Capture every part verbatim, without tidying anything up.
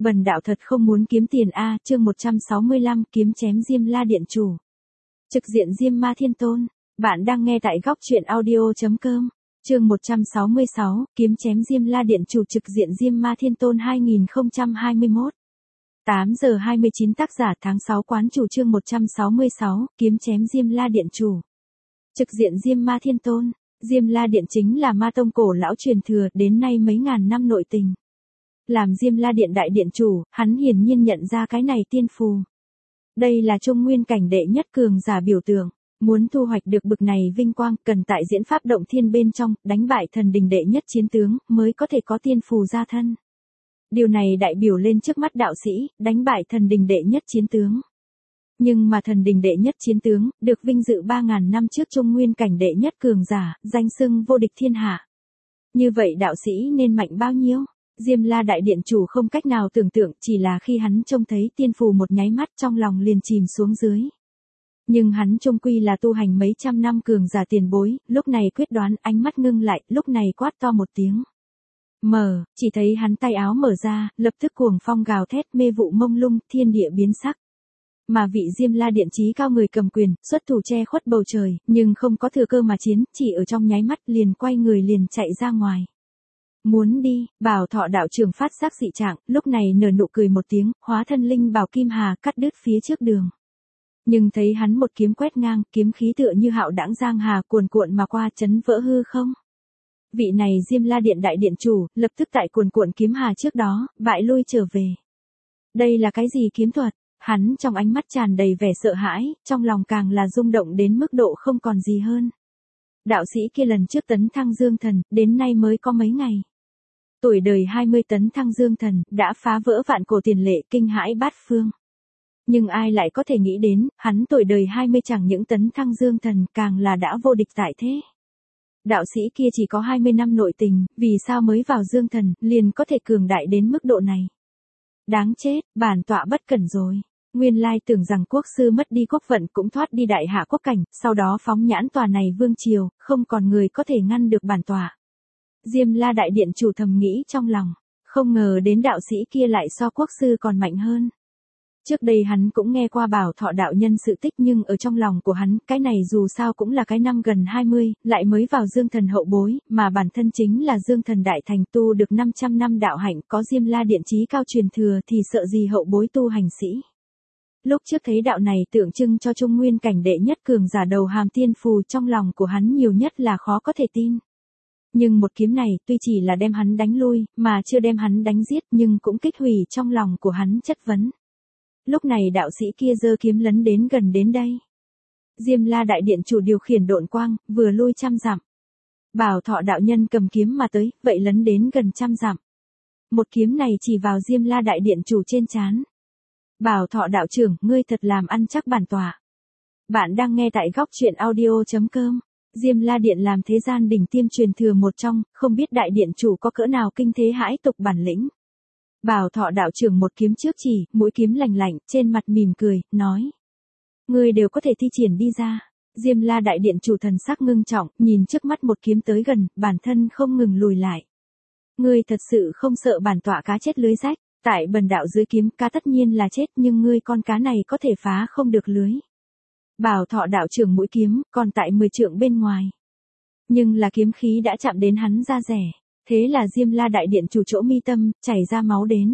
Bần đạo thật không muốn kiếm tiền a, chương một trăm sáu mươi lăm, kiếm chém Diêm La Điện chủ. Trực diện Diêm Ma Thiên Tôn. Bạn đang nghe tại góc truyện audio chấm com. Chương một trăm sáu mươi sáu, kiếm chém Diêm La Điện chủ, trực diện Diêm Ma Thiên Tôn hai nghìn không trăm hai mươi mốt. tám giờ hai mươi chín, tác giả tháng sáu, quán chủ, chương một trăm sáu mươi sáu, kiếm chém Diêm La Điện chủ. Trực diện Diêm Ma Thiên Tôn. Diêm La Điện chính là ma tông cổ lão truyền thừa, đến nay mấy ngàn năm nội tình. Làm Diêm La Điện đại điện chủ, hắn hiển nhiên nhận ra cái này tiên phù. Đây là trung nguyên cảnh đệ nhất cường giả biểu tượng. Muốn thu hoạch được bực này vinh quang, cần tại diễn pháp động thiên bên trong, đánh bại thần đình đệ nhất chiến tướng, mới có thể có tiên phù ra thân. Điều này đại biểu lên trước mắt đạo sĩ, đánh bại thần đình đệ nhất chiến tướng. Nhưng mà thần đình đệ nhất chiến tướng, được vinh dự ba ngàn năm trước trung nguyên cảnh đệ nhất cường giả, danh xưng vô địch thiên hạ. Như vậy đạo sĩ nên mạnh bao nhiêu? Diêm La đại điện chủ không cách nào tưởng tượng, chỉ là khi hắn trông thấy tiên phù một nháy mắt trong lòng liền chìm xuống dưới. Nhưng hắn trung quy là tu hành mấy trăm năm cường giả tiền bối, lúc này quyết đoán, ánh mắt ngưng lại, lúc này quát to một tiếng. Mở, chỉ thấy hắn tay áo mở ra, lập tức cuồng phong gào thét, mê vụ mông lung, thiên địa biến sắc. Mà vị Diêm La điện chí cao người cầm quyền, xuất thủ che khuất bầu trời, nhưng không có thừa cơ mà chiến, chỉ ở trong nháy mắt liền quay người liền chạy ra ngoài. Muốn đi, Bảo Thọ đạo trưởng phát giác dị trạng, lúc này nở nụ cười một tiếng, hóa thân linh bảo kim hà, cắt đứt phía trước đường. Nhưng thấy hắn một kiếm quét ngang, kiếm khí tựa như hạo đãng giang hà cuồn cuộn mà qua, chấn vỡ hư không. Vị này Diêm La điện đại điện chủ, lập tức tại cuồn cuộn kiếm hà trước đó, bại lui trở về. Đây là cái gì kiếm thuật? Hắn trong ánh mắt tràn đầy vẻ sợ hãi, trong lòng càng là rung động đến mức độ không còn gì hơn. Đạo sĩ kia lần trước tấn thăng dương thần, đến nay mới có mấy ngày. Tuổi đời hai mươi tấn thăng dương thần, đã phá vỡ vạn cổ tiền lệ, kinh hãi bát phương. Nhưng ai lại có thể nghĩ đến, hắn tuổi đời hai mươi chẳng những tấn thăng dương thần, càng là đã vô địch tại thế. Đạo sĩ kia chỉ có hai mươi năm nội tình, vì sao mới vào dương thần, liền có thể cường đại đến mức độ này. Đáng chết, bản tọa bất cẩn rồi. Nguyên lai tưởng rằng quốc sư mất đi quốc vận cũng thoát đi đại hạ quốc cảnh, sau đó phóng nhãn tòa này vương triều, không còn người có thể ngăn được bản tọa. Diêm La đại điện chủ thầm nghĩ trong lòng, không ngờ đến đạo sĩ kia lại so quốc sư còn mạnh hơn. Trước đây hắn cũng nghe qua Bảo Thọ đạo nhân sự tích, nhưng ở trong lòng của hắn, cái này dù sao cũng là cái năm gần hai mươi, lại mới vào dương thần hậu bối, mà bản thân chính là dương thần đại thành, tu được năm trăm năm đạo hạnh, có Diêm La điện chí cao truyền thừa thì sợ gì hậu bối tu hành sĩ. Lúc trước thấy đạo này tượng trưng cho trung nguyên cảnh đệ nhất cường giả đầu hàm tiên phù, trong lòng của hắn nhiều nhất là khó có thể tin. Nhưng một kiếm này tuy chỉ là đem hắn đánh lui, mà chưa đem hắn đánh giết, nhưng cũng kích hủy trong lòng của hắn chất vấn. Lúc này đạo sĩ kia giơ kiếm lấn đến gần đến đây. Diêm La đại điện chủ điều khiển độn quang, vừa lui trăm dặm. Bảo Thọ đạo nhân cầm kiếm mà tới, vậy lấn đến gần trăm dặm. Một kiếm này chỉ vào Diêm La đại điện chủ trên trán. Bảo Thọ đạo trưởng, ngươi thật làm ăn chắc bản tọa. Bạn đang nghe tại góc truyện audio chấm com. Diêm La điện làm thế gian đỉnh tiêm truyền thừa một trong, không biết đại điện chủ có cỡ nào kinh thế hãi tục bản lĩnh. Bảo Thọ đạo trưởng một kiếm trước chỉ, mũi kiếm lạnh lạnh, trên mặt mỉm cười, nói. Ngươi đều có thể thi triển đi ra. Diêm La đại điện chủ thần sắc ngưng trọng, nhìn trước mắt một kiếm tới gần, bản thân không ngừng lùi lại. Ngươi thật sự không sợ bản tọa cá chết lưới rách, tại bần đạo dưới kiếm cá tất nhiên là chết, nhưng ngươi con cá này có thể phá không được lưới. Bảo Thọ đạo trưởng mũi kiếm, còn tại mười trượng bên ngoài. Nhưng là kiếm khí đã chạm đến hắn da rẻ. Thế là Diêm La đại điện chủ chỗ mi tâm, chảy ra máu đến.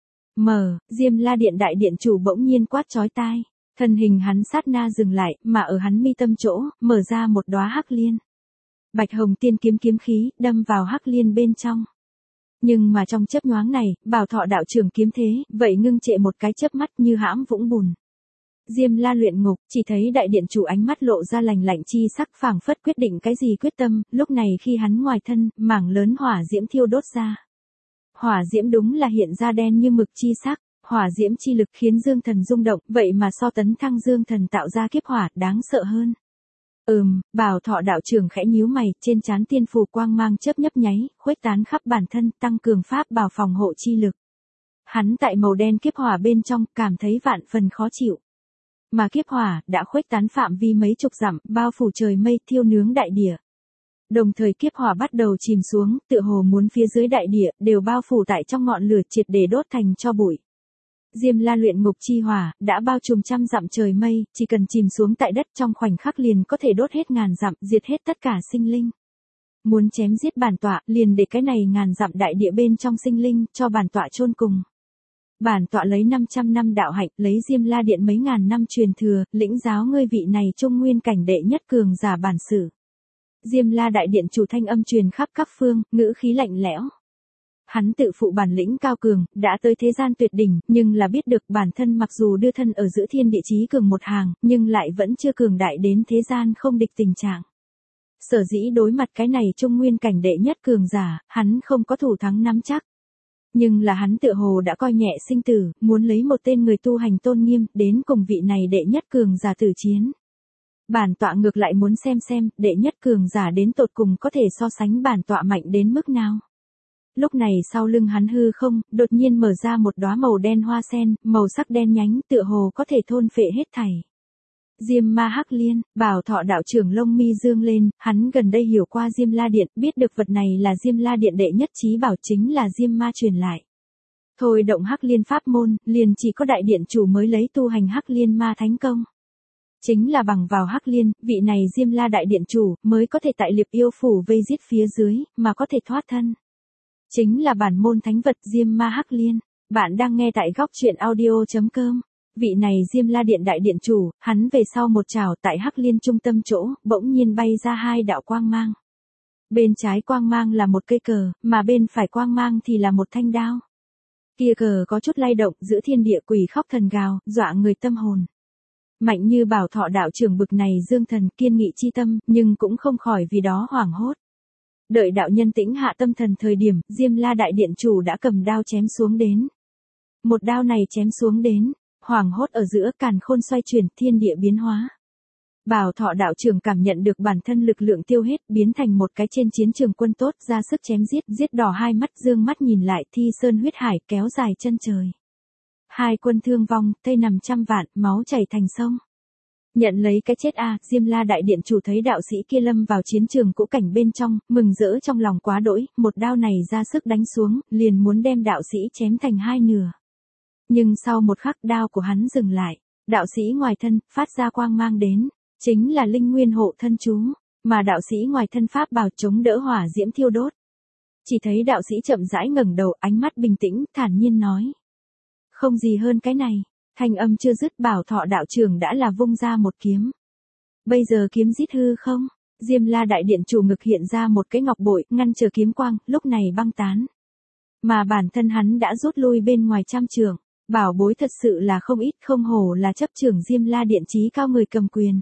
Mở, Diêm La điện đại điện chủ bỗng nhiên quát chói tai. Thân hình hắn sát na dừng lại, mà ở hắn mi tâm chỗ, mở ra một đóa hắc liên. Bạch hồng tiên kiếm kiếm khí, đâm vào hắc liên bên trong. Nhưng mà trong chớp nhoáng này, Bảo Thọ đạo trưởng kiếm thế, vậy ngưng trệ một cái chớp mắt như hãm vũng bùn. Diêm La luyện ngục, chỉ thấy đại điện chủ ánh mắt lộ ra lành lạnh chi sắc, phảng phất quyết định cái gì quyết tâm, lúc này khi hắn ngoài thân, mảng lớn hỏa diễm thiêu đốt ra. Hỏa diễm đúng là hiện ra đen như mực chi sắc, hỏa diễm chi lực khiến dương thần rung động, vậy mà so tấn thăng dương thần tạo ra kiếp hỏa, đáng sợ hơn. Ừm, Bảo Thọ đạo trưởng khẽ nhíu mày, trên trán tiên phù quang mang chớp nhấp nháy, khuếch tán khắp bản thân, tăng cường pháp bảo phòng hộ chi lực. Hắn tại màu đen kiếp hỏa bên trong, cảm thấy vạn phần khó chịu. Mà kiếp hỏa đã khuếch tán phạm vi mấy chục dặm, bao phủ trời mây, thiêu nướng đại địa. Đồng thời kiếp hỏa bắt đầu chìm xuống, tựa hồ muốn phía dưới đại địa, đều bao phủ tại trong ngọn lửa triệt để đốt thành tro bụi. Diêm La luyện ngục chi hỏa, đã bao trùm trăm dặm trời mây, chỉ cần chìm xuống tại đất trong khoảnh khắc liền có thể đốt hết ngàn dặm, diệt hết tất cả sinh linh. Muốn chém giết bản tọa, liền để cái này ngàn dặm đại địa bên trong sinh linh, cho bản tọa chôn cùng. Bản tọa lấy năm trăm năm đạo hạnh, lấy Diêm La điện mấy ngàn năm truyền thừa, lĩnh giáo ngươi vị này trung nguyên cảnh đệ nhất cường giả bản sử. Diêm La đại điện chủ thanh âm truyền khắp các phương, ngữ khí lạnh lẽo. Hắn tự phụ bản lĩnh cao cường, đã tới thế gian tuyệt đỉnh, nhưng là biết được bản thân mặc dù đưa thân ở giữa thiên địa chí cường một hàng, nhưng lại vẫn chưa cường đại đến thế gian không địch tình trạng. Sở dĩ đối mặt cái này trung nguyên cảnh đệ nhất cường giả, hắn không có thủ thắng nắm chắc. Nhưng là hắn tựa hồ đã coi nhẹ sinh tử, muốn lấy một tên người tu hành tôn nghiêm, đến cùng vị này đệ nhất cường giả tử chiến. Bản tọa ngược lại muốn xem xem, đệ nhất cường giả đến tột cùng có thể so sánh bản tọa mạnh đến mức nào. Lúc này sau lưng hắn hư không, đột nhiên mở ra một đóa màu đen hoa sen, màu sắc đen nhánh, tựa hồ có thể thôn phệ hết thảy. Diêm Ma Hắc Liên, Bảo Thọ đạo trưởng lông mi dương lên, hắn gần đây hiểu qua Diêm La điện, biết được vật này là Diêm La điện đệ nhất chí bảo, chính là Diêm Ma truyền lại. Thôi động Hắc Liên pháp môn, liền chỉ có đại điện chủ mới lấy tu hành Hắc Liên Ma thánh công. Chính là bằng vào Hắc Liên, vị này Diêm La đại điện chủ mới có thể tại Liệp Yêu phủ vây giết phía dưới, mà có thể thoát thân. Chính là bản môn thánh vật Diêm Ma Hắc Liên. Bạn đang nghe tại góc truyện audio chấm com. Vị này Diêm La điện đại điện chủ, hắn về sau một trảo tại Hắc Liên trung tâm chỗ, bỗng nhiên bay ra hai đạo quang mang. Bên trái quang mang là một cây cờ, mà bên phải quang mang thì là một thanh đao. Kia cờ có chút lay động, giữa thiên địa quỷ khóc thần gào, dọa người tâm hồn. Mạnh như Bảo Thọ đạo trưởng bực này dương thần kiên nghị chi tâm, nhưng cũng không khỏi vì đó hoảng hốt. Đợi đạo nhân tĩnh hạ tâm thần thời điểm, Diêm La đại điện chủ đã cầm đao chém xuống đến. Một đao này chém xuống đến, hoảng hốt ở giữa càn khôn xoay chuyển, thiên địa biến hóa. Bảo Thọ đạo trưởng cảm nhận được bản thân lực lượng tiêu hết, biến thành một cái trên chiến trường quân tốt, ra sức chém giết, giết đỏ hai mắt, dương mắt nhìn lại, thi sơn huyết hải, kéo dài chân trời. Hai quân thương vong, tây nằm trăm vạn, máu chảy thành sông. Nhận lấy cái chết a, Diêm La đại điện chủ thấy đạo sĩ kia lâm vào chiến trường cũ cảnh bên trong, mừng rỡ trong lòng quá đỗi, một đao này ra sức đánh xuống, liền muốn đem đạo sĩ chém thành hai nửa. Nhưng sau một khắc đao của hắn dừng lại, đạo sĩ ngoài thân, phát ra quang mang đến, chính là linh nguyên hộ thân chú, mà đạo sĩ ngoài thân pháp bào chống đỡ hỏa diễm thiêu đốt. Chỉ thấy đạo sĩ chậm rãi ngẩng đầu, ánh mắt bình tĩnh, thản nhiên nói. Không gì hơn cái này. Thanh âm chưa dứt, Bảo Thọ đạo trưởng đã là vung ra một kiếm. Bây giờ kiếm giết hư không, Diêm La đại điện chủ ngực hiện ra một cái ngọc bội, ngăn trở kiếm quang, lúc này băng tán. Mà bản thân hắn đã rút lui bên ngoài trăm trường, bảo bối thật sự là không ít, không hổ là chấp trưởng Diêm La điện chí cao người cầm quyền.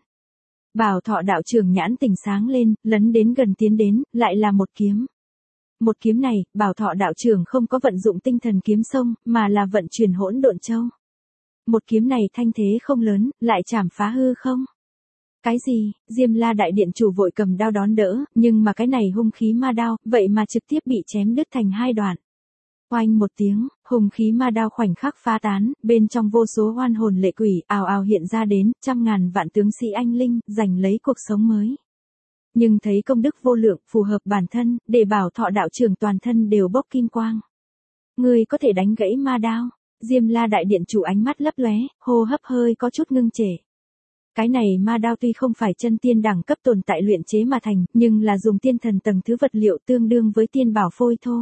Bảo Thọ đạo trưởng nhãn tỉnh sáng lên, lấn đến gần tiến đến, lại là một kiếm. Một kiếm này, Bảo Thọ đạo trưởng không có vận dụng tinh thần kiếm sông, mà là vận chuyển hỗn độn châu. Một kiếm này thanh thế không lớn, lại chảm phá hư không? Cái gì? Diêm La đại điện chủ vội cầm đao đón đỡ, nhưng mà cái này hung khí ma đao, vậy mà trực tiếp bị chém đứt thành hai đoạn. Oanh một tiếng, hung khí ma đao khoảnh khắc phá tán, bên trong vô số oan hồn lệ quỷ ào ào hiện ra đến, trăm ngàn vạn tướng sĩ anh linh, giành lấy cuộc sống mới. Nhưng thấy công đức vô lượng, phù hợp bản thân, để Bảo Thọ đạo trưởng toàn thân đều bốc kim quang. Người có thể đánh gãy ma đao. Diêm La đại điện chủ ánh mắt lấp lóe, hô hấp hơi có chút ngưng trệ. Cái này ma đao tuy không phải chân tiên đẳng cấp tồn tại luyện chế mà thành, nhưng là dùng tiên thần tầng thứ vật liệu tương đương với tiên bảo phôi thô.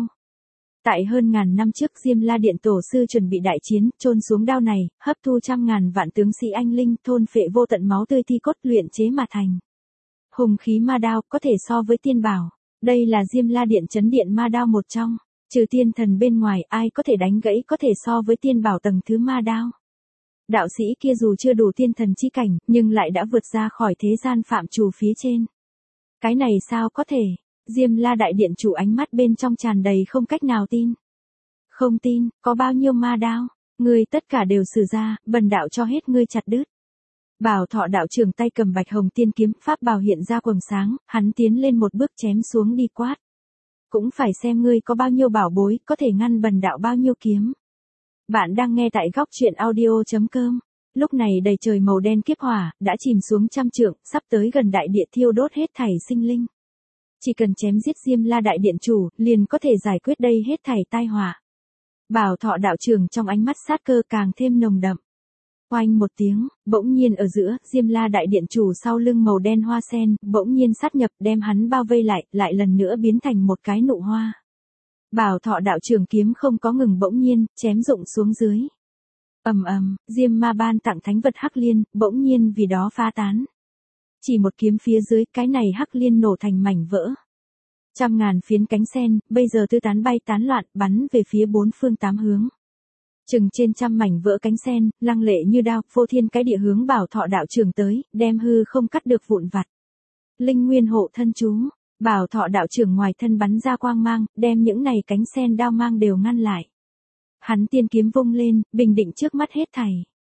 Tại hơn ngàn năm trước Diêm La điện tổ sư chuẩn bị đại chiến, chôn xuống đao này, hấp thu trăm ngàn vạn tướng sĩ anh linh, thôn phệ vô tận máu tươi thi cốt luyện chế mà thành. Hùng khí ma đao có thể so với tiên bảo. Đây là Diêm La điện chấn điện ma đao một trong. Trừ tiên thần bên ngoài, ai có thể đánh gãy có thể so với tiên bảo tầng thứ ma đao. Đạo sĩ kia dù chưa đủ tiên thần chi cảnh, nhưng lại đã vượt ra khỏi thế gian phạm trù phía trên. Cái này sao có thể? Diêm La đại điện chủ ánh mắt bên trong tràn đầy không cách nào tin. Không tin, có bao nhiêu ma đao, ngươi tất cả đều sử ra, bần đạo cho hết ngươi chặt đứt. Bảo Thọ đạo trưởng tay cầm bạch hồng tiên kiếm, pháp bào hiện ra quầng sáng, hắn tiến lên một bước chém xuống đi quát. Cũng phải xem ngươi có bao nhiêu bảo bối, có thể ngăn bần đạo bao nhiêu kiếm. Bạn đang nghe tại góc truyện audio chấm com. Lúc này đầy trời màu đen kiếp hỏa, đã chìm xuống trăm trượng, sắp tới gần đại địa thiêu đốt hết thảy sinh linh. Chỉ cần chém giết Diêm La đại điện chủ, liền có thể giải quyết đây hết thảy tai họa. Bảo Thọ đạo trưởng trong ánh mắt sát cơ càng thêm nồng đậm. Oanh một tiếng, bỗng nhiên ở giữa, Diêm La đại điện chủ sau lưng màu đen hoa sen, bỗng nhiên sát nhập đem hắn bao vây lại, lại lần nữa biến thành một cái nụ hoa. Bảo Thọ đạo trưởng kiếm không có ngừng bỗng nhiên, chém rụng xuống dưới. Ầm ầm, Diêm Ma ban tặng thánh vật Hắc Liên, bỗng nhiên vì đó phá tán. Chỉ một kiếm phía dưới, cái này Hắc Liên nổ thành mảnh vỡ. Trăm ngàn phiến cánh sen, bây giờ tư tán bay tán loạn, bắn về phía bốn phương tám hướng. Chừng trên trăm mảnh vỡ cánh sen, lăng lệ như đao, phô thiên cái địa hướng Bảo Thọ đạo trưởng tới, đem hư không cắt được vụn vặt. Linh nguyên hộ thân chú, Bảo Thọ đạo trưởng ngoài thân bắn ra quang mang, đem những này cánh sen đao mang đều ngăn lại. Hắn tiên kiếm vung lên, bình định trước mắt hết thảy.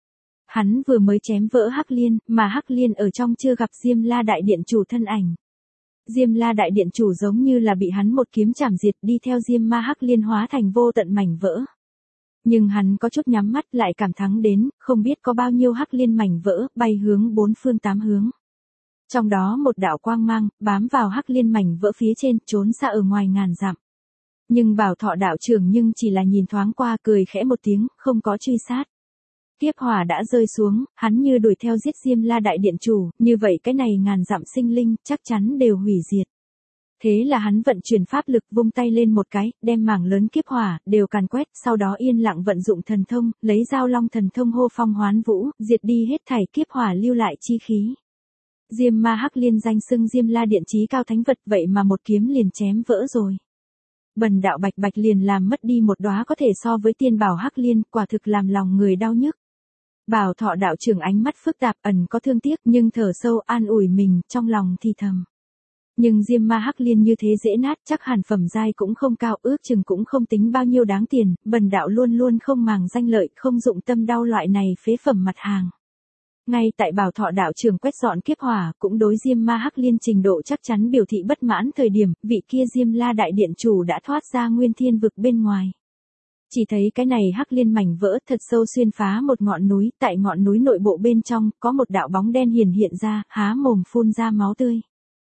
Hắn vừa mới chém vỡ Hắc Liên, mà Hắc Liên ở trong chưa gặp Diêm La đại điện chủ thân ảnh. Diêm La đại điện chủ giống như là bị hắn một kiếm chảm diệt, đi theo Diêm Ma Hắc Liên hóa thành vô tận mảnh vỡ. Nhưng hắn có chút nhắm mắt lại cảm thắng đến, không biết có bao nhiêu Hắc Liên mảnh vỡ, bay hướng bốn phương tám hướng. Trong đó một đạo quang mang, bám vào Hắc Liên mảnh vỡ phía trên, trốn xa ở ngoài ngàn dặm. Nhưng Bảo Thọ đạo trưởng nhưng chỉ là nhìn thoáng qua cười khẽ một tiếng, không có truy sát. Kiếp hỏa đã rơi xuống, hắn như đuổi theo giết Diêm La đại điện chủ, như vậy cái này ngàn dặm sinh linh, chắc chắn đều hủy diệt. Thế là hắn vận chuyển pháp lực vung tay lên một cái, đem mảng lớn kiếp hỏa, đều càn quét, sau đó yên lặng vận dụng thần thông, lấy Giao Long thần thông hô phong hoán vũ, diệt đi hết thảy kiếp hỏa lưu lại chi khí. Diêm Ma Hắc Liên danh xưng Diêm La điện chí cao thánh vật, vậy mà một kiếm liền chém vỡ rồi. Bần đạo bạch bạch liền làm mất đi một đóa có thể so với tiên bảo Hắc Liên, quả thực làm lòng người đau nhức. Bảo Thọ đạo trưởng ánh mắt phức tạp, ẩn có thương tiếc, nhưng thở sâu an ủi mình, trong lòng thì thầm. Nhưng Diêm Ma Hắc Liên như thế dễ nát, chắc hẳn phẩm giai cũng không cao, ước chừng cũng không tính bao nhiêu đáng tiền, bần đạo luôn luôn không màng danh lợi, không dụng tâm đau loại này phế phẩm mặt hàng. Ngay tại Bảo Thọ đạo trưởng quét dọn kiếp hỏa, cũng đối Diêm Ma Hắc Liên trình độ chắc chắn biểu thị bất mãn thời điểm, vị kia Diêm La đại điện chủ đã thoát ra nguyên thiên vực bên ngoài. Chỉ thấy cái này Hắc Liên mảnh vỡ thật sâu xuyên phá một ngọn núi, tại ngọn núi nội bộ bên trong, có một đạo bóng đen hiển hiện ra, há mồm phun ra máu tươi.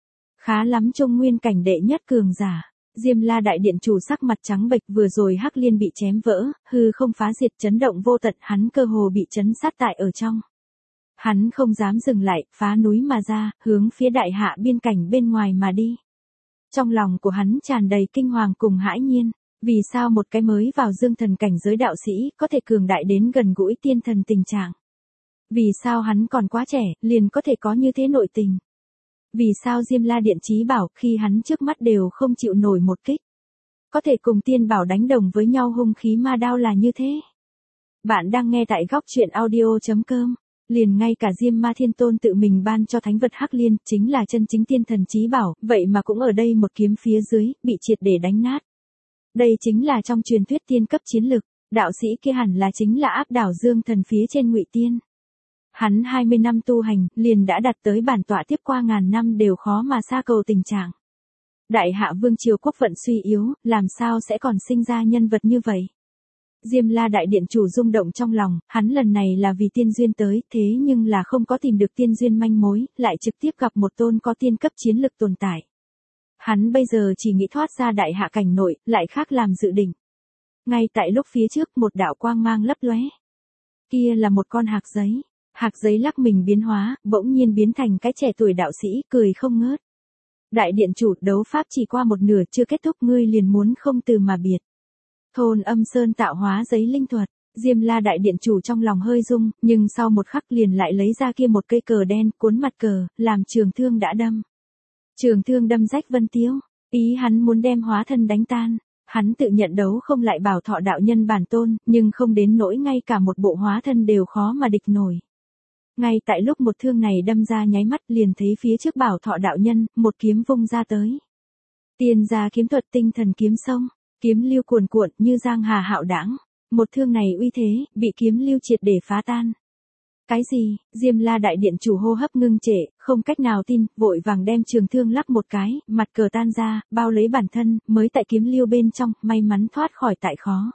Khá lắm Trung nguyên cảnh đệ nhất cường giả. Diêm La đại điện chủ sắc mặt trắng bệch, vừa rồi Hắc Liên bị chém vỡ, hư không phá diệt, chấn động vô tận, hắn cơ hồ bị chấn sát tại ở trong. Hắn không dám dừng lại, phá núi mà ra, hướng phía đại hạ biên cảnh bên ngoài mà đi. Trong lòng của hắn tràn đầy kinh hoàng cùng hãi nhiên, vì sao một cái mới vào dương thần cảnh giới đạo sĩ có thể cường đại đến gần gũi tiên thần tình trạng? Vì sao hắn còn quá trẻ, liền có thể có như thế nội tình? Vì sao Diêm La điện chí bảo khi hắn trước mắt đều không chịu nổi một kích? Có thể cùng tiên bảo đánh đồng với nhau hung khí ma đao là như thế? Bạn đang nghe tại góc truyện audio chấm com. Liền ngay cả Diêm Ma Thiên Tôn tự mình ban cho thánh vật Hắc Liên, chính là chân chính tiên thần chí bảo, vậy mà cũng ở đây một kiếm phía dưới, bị triệt để đánh nát. Đây chính là trong truyền thuyết tiên cấp chiến lực, đạo sĩ kia hẳn là chính là áp đảo dương thần phía trên Ngụy Tiên. Hắn hai mươi năm tu hành, liền đã đạt tới bản tọa tiếp qua ngàn năm đều khó mà xa cầu tình trạng. Đại hạ vương triều quốc vận suy yếu, làm sao sẽ còn sinh ra nhân vật như vậy? Diêm La đại điện chủ rung động trong lòng, hắn lần này là vì tiên duyên tới, thế nhưng là không có tìm được tiên duyên manh mối, lại trực tiếp gặp một tôn có tiên cấp chiến lực tồn tại. Hắn bây giờ chỉ nghĩ thoát ra đại hạ cảnh nội, lại khác làm dự định. Ngay tại lúc phía trước một đạo quang mang lấp lóe. Kia là một con hạc giấy. Hạc giấy lắc mình biến hóa, bỗng nhiên biến thành cái trẻ tuổi đạo sĩ, cười không ngớt. Đại điện chủ, đấu pháp chỉ qua một nửa chưa kết thúc, ngươi liền muốn không từ mà biệt. Thôn Âm Sơn tạo hóa giấy linh thuật. Diêm La đại điện chủ trong lòng hơi rung, nhưng sau một khắc liền lại lấy ra kia một cây cờ đen, cuốn mặt cờ, làm trường thương đã đâm. Trường thương đâm rách vân tiêu, ý hắn muốn đem hóa thân đánh tan. Hắn tự nhận đấu không lại Bảo Thọ đạo nhân bản tôn, nhưng không đến nỗi ngay cả một bộ hóa thân đều khó mà địch nổi. Ngay tại lúc một thương này đâm ra nháy mắt, liền thấy phía trước Bảo Thọ đạo nhân, một kiếm vung ra tới. Tiên gia kiếm thuật tinh thần kiếm sông, kiếm lưu cuồn cuộn như giang hà hạo đãng. Một thương này uy thế, bị kiếm lưu triệt để phá tan. Cái gì? Diêm La đại điện chủ hô hấp ngưng trệ, không cách nào tin, vội vàng đem trường thương lắc một cái, mặt cờ tan ra, bao lấy bản thân, mới tại kiếm lưu bên trong, may mắn thoát khỏi tại khó.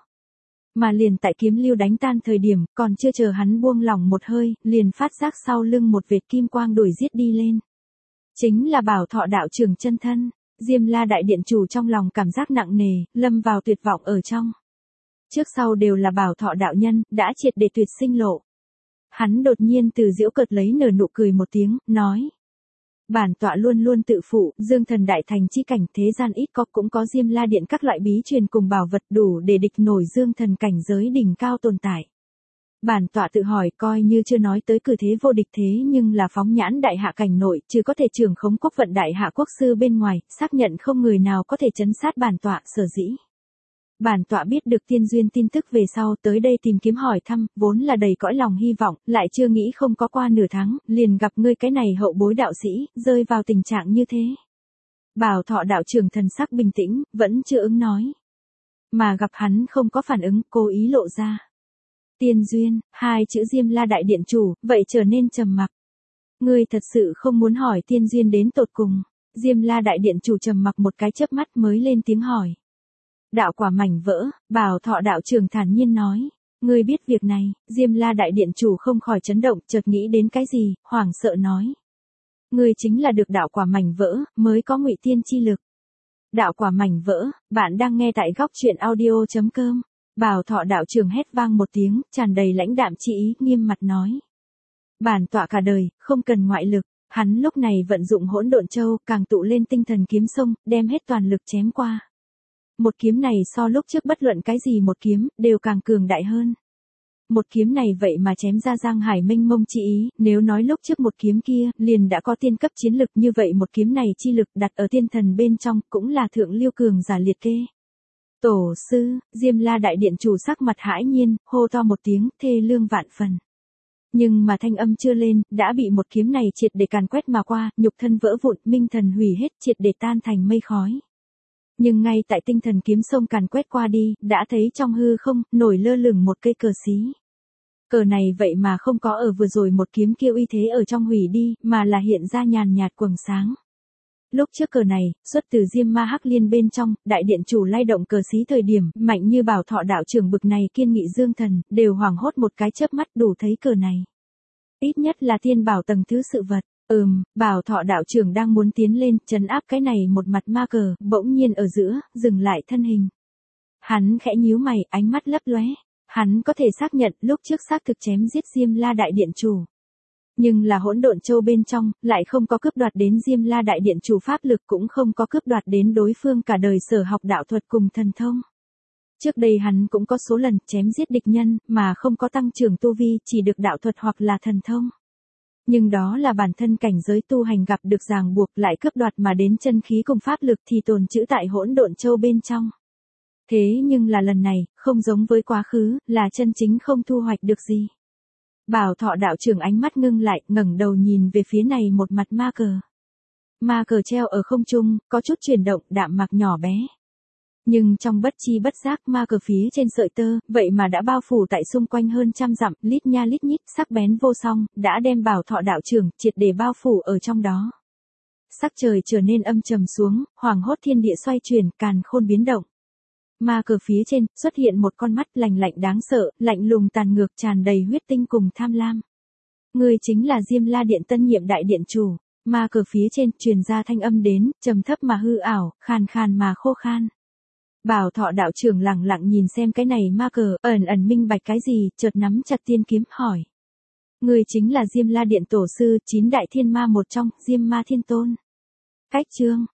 Mà liền tại kiếm lưu đánh tan thời điểm, còn chưa chờ hắn buông lỏng một hơi, liền phát giác sau lưng một vệt kim quang đuổi giết đi lên. Chính là Bảo Thọ đạo trưởng chân thân. Diêm La đại điện chủ trong lòng cảm giác nặng nề, lâm vào tuyệt vọng ở trong. Trước sau đều là Bảo Thọ đạo nhân, đã triệt để tuyệt sinh lộ. Hắn đột nhiên từ giễu cợt lấy nở nụ cười một tiếng, nói. Bản tọa luôn luôn tự phụ, dương thần đại thành chi cảnh thế gian ít có, cũng có Diêm La điện các loại bí truyền cùng bảo vật đủ để địch nổi dương thần cảnh giới đỉnh cao tồn tại. Bản tọa tự hỏi coi như chưa nói tới cử thế vô địch thế nhưng là phóng nhãn đại hạ cảnh nội, chứ có thể trưởng khống quốc vận đại hạ quốc sư bên ngoài, xác nhận không người nào có thể trấn sát bản tọa sở dĩ. Bản tọa biết được tiên duyên tin tức về sau tới đây tìm kiếm hỏi thăm, vốn là đầy cõi lòng hy vọng, lại chưa nghĩ không có qua nửa tháng, liền gặp ngươi cái này hậu bối đạo sĩ, rơi vào tình trạng như thế. Bảo Thọ đạo trưởng thần sắc bình tĩnh, vẫn chưa ứng nói. Mà gặp hắn không có phản ứng, cố ý lộ ra. Tiên duyên, hai chữ Diêm La đại điện chủ, vậy trở nên trầm mặc. Ngươi thật sự không muốn hỏi tiên duyên đến tột cùng. Diêm La đại điện chủ trầm mặc một cái chớp mắt mới lên tiếng hỏi. Đạo quả mảnh vỡ, Bảo Thọ đạo trưởng thản nhiên nói. Ngươi biết việc này, Diêm La đại điện chủ không khỏi chấn động, chợt nghĩ đến cái gì, hoảng sợ nói. Ngươi chính là được đạo quả mảnh vỡ, mới có ngụy tiên chi lực. Đạo quả mảnh vỡ, bạn đang nghe tại góc truyện audio chấm com. Bảo Thọ đạo trưởng hét vang một tiếng, tràn đầy lãnh đạm chi ý, nghiêm mặt nói. Bản tọa cả đời, không cần ngoại lực, hắn lúc này vận dụng hỗn độn châu, càng tụ lên tinh thần kiếm sông, đem hết toàn lực chém qua. Một kiếm này so lúc trước bất luận cái gì một kiếm, đều càng cường đại hơn. Một kiếm này vậy mà chém ra giang hải mênh mông chi ý, nếu nói lúc trước một kiếm kia, liền đã có tiên cấp chiến lực như vậy một kiếm này chi lực đặt ở tiên thần bên trong, cũng là thượng liêu cường giả liệt kê. Tổ sư, Diêm La đại điện chủ sắc mặt hãi nhiên, hô to một tiếng, thê lương vạn phần. Nhưng mà thanh âm chưa lên, đã bị một kiếm này triệt để càn quét mà qua, nhục thân vỡ vụn, minh thần hủy hết, triệt để tan thành mây khói. Nhưng ngay tại tinh thần kiếm sông càn quét qua đi, đã thấy trong hư không, nổi lơ lửng một cây cờ xí. Cờ này vậy mà không có ở vừa rồi một kiếm kia uy thế ở trong hủy đi, mà là hiện ra nhàn nhạt quầng sáng. Lúc trước cờ này, xuất từ Diêm Ma Hắc Liên bên trong, đại điện chủ lay động cờ xí thời điểm, mạnh như Bảo Thọ đạo trưởng bực này kiên nghị dương thần, đều hoảng hốt một cái chớp mắt đủ thấy cờ này. Ít nhất là tiên bảo tầng thứ sự vật. Ừm, Bảo Thọ đạo trưởng đang muốn tiến lên, trấn áp cái này một mặt ma cờ, bỗng nhiên ở giữa, dừng lại thân hình. Hắn khẽ nhíu mày, ánh mắt lấp lóe. Hắn có thể xác nhận lúc trước xác thực chém giết Diêm La đại điện chủ. Nhưng là hỗn độn châu bên trong, lại không có cướp đoạt đến Diêm La đại điện chủ pháp lực, cũng không có cướp đoạt đến đối phương cả đời sở học đạo thuật cùng thần thông. Trước đây hắn cũng có số lần chém giết địch nhân, mà không có tăng trưởng tu vi, chỉ được đạo thuật hoặc là thần thông. Nhưng đó là bản thân cảnh giới tu hành gặp được ràng buộc, lại cướp đoạt mà đến chân khí cùng pháp lực thì tồn trữ tại hỗn độn châu bên trong. Thế nhưng là lần này, không giống với quá khứ, là chân chính không thu hoạch được gì. Bảo Thọ đạo trưởng ánh mắt ngưng lại, ngẩng đầu nhìn về phía này một mặt ma cờ. Ma cờ treo ở không trung, có chút chuyển động, đạm mạc nhỏ bé. Nhưng trong bất chi bất giác ma cờ phía trên sợi tơ, vậy mà đã bao phủ tại xung quanh hơn trăm dặm, lít nha lít nhít, sắc bén vô song, đã đem Bảo Thọ đạo trưởng triệt để bao phủ ở trong đó. Sắc trời trở nên âm trầm xuống, hoàng hốt thiên địa xoay chuyển, càn khôn biến động. Ma cờ phía trên, xuất hiện một con mắt lạnh lạnh đáng sợ, lạnh lùng tàn ngược tràn đầy huyết tinh cùng tham lam. Người chính là Diêm La điện tân nhiệm đại điện chủ. Ma cờ phía trên, truyền ra thanh âm đến, trầm thấp mà hư ảo, khàn khàn mà khô khan. Bảo Thọ đạo trưởng lặng lặng nhìn xem cái này ma cờ, ẩn ẩn minh bạch cái gì, chợt nắm chặt tiên kiếm, hỏi. Người chính là Diêm La điện tổ sư, chín đại thiên ma một trong, Diêm Ma Thiên Tôn. Cách chương.